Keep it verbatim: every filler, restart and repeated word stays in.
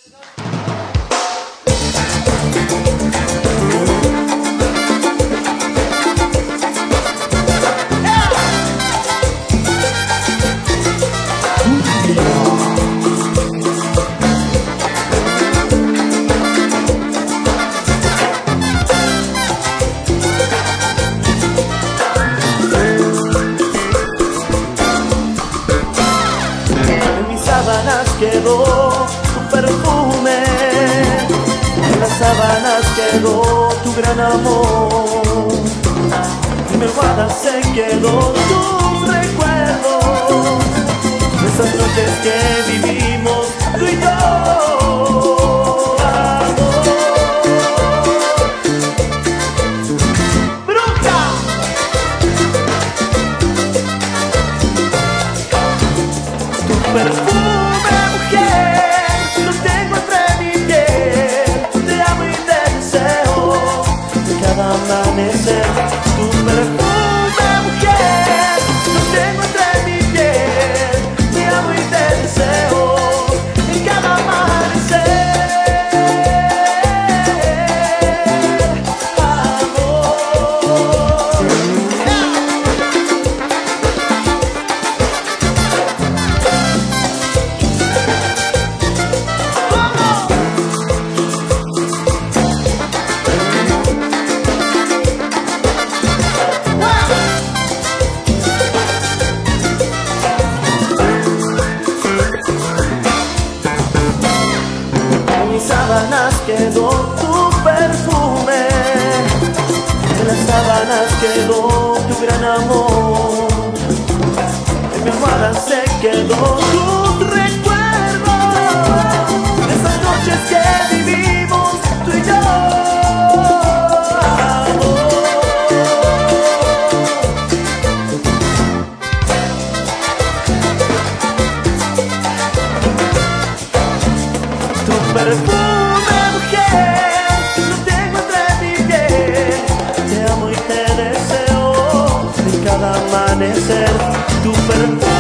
Quedó tu perfume, en las sábanas quedó tu gran amor, en mi almohada se quedó tus recuerdos, de esas noches que vivimos tú y yo. Amanecer, tu perfume, mujer, lo tengo entre mi piel, te amo y te deseo en cada amanecer. Quedó tu perfume, en las sábanas quedó tu gran amor, en mi almohada se quedó tu recuerdo, de esas noches que vivimos tú y yo. Tu perfume, amanecer, tu perfume.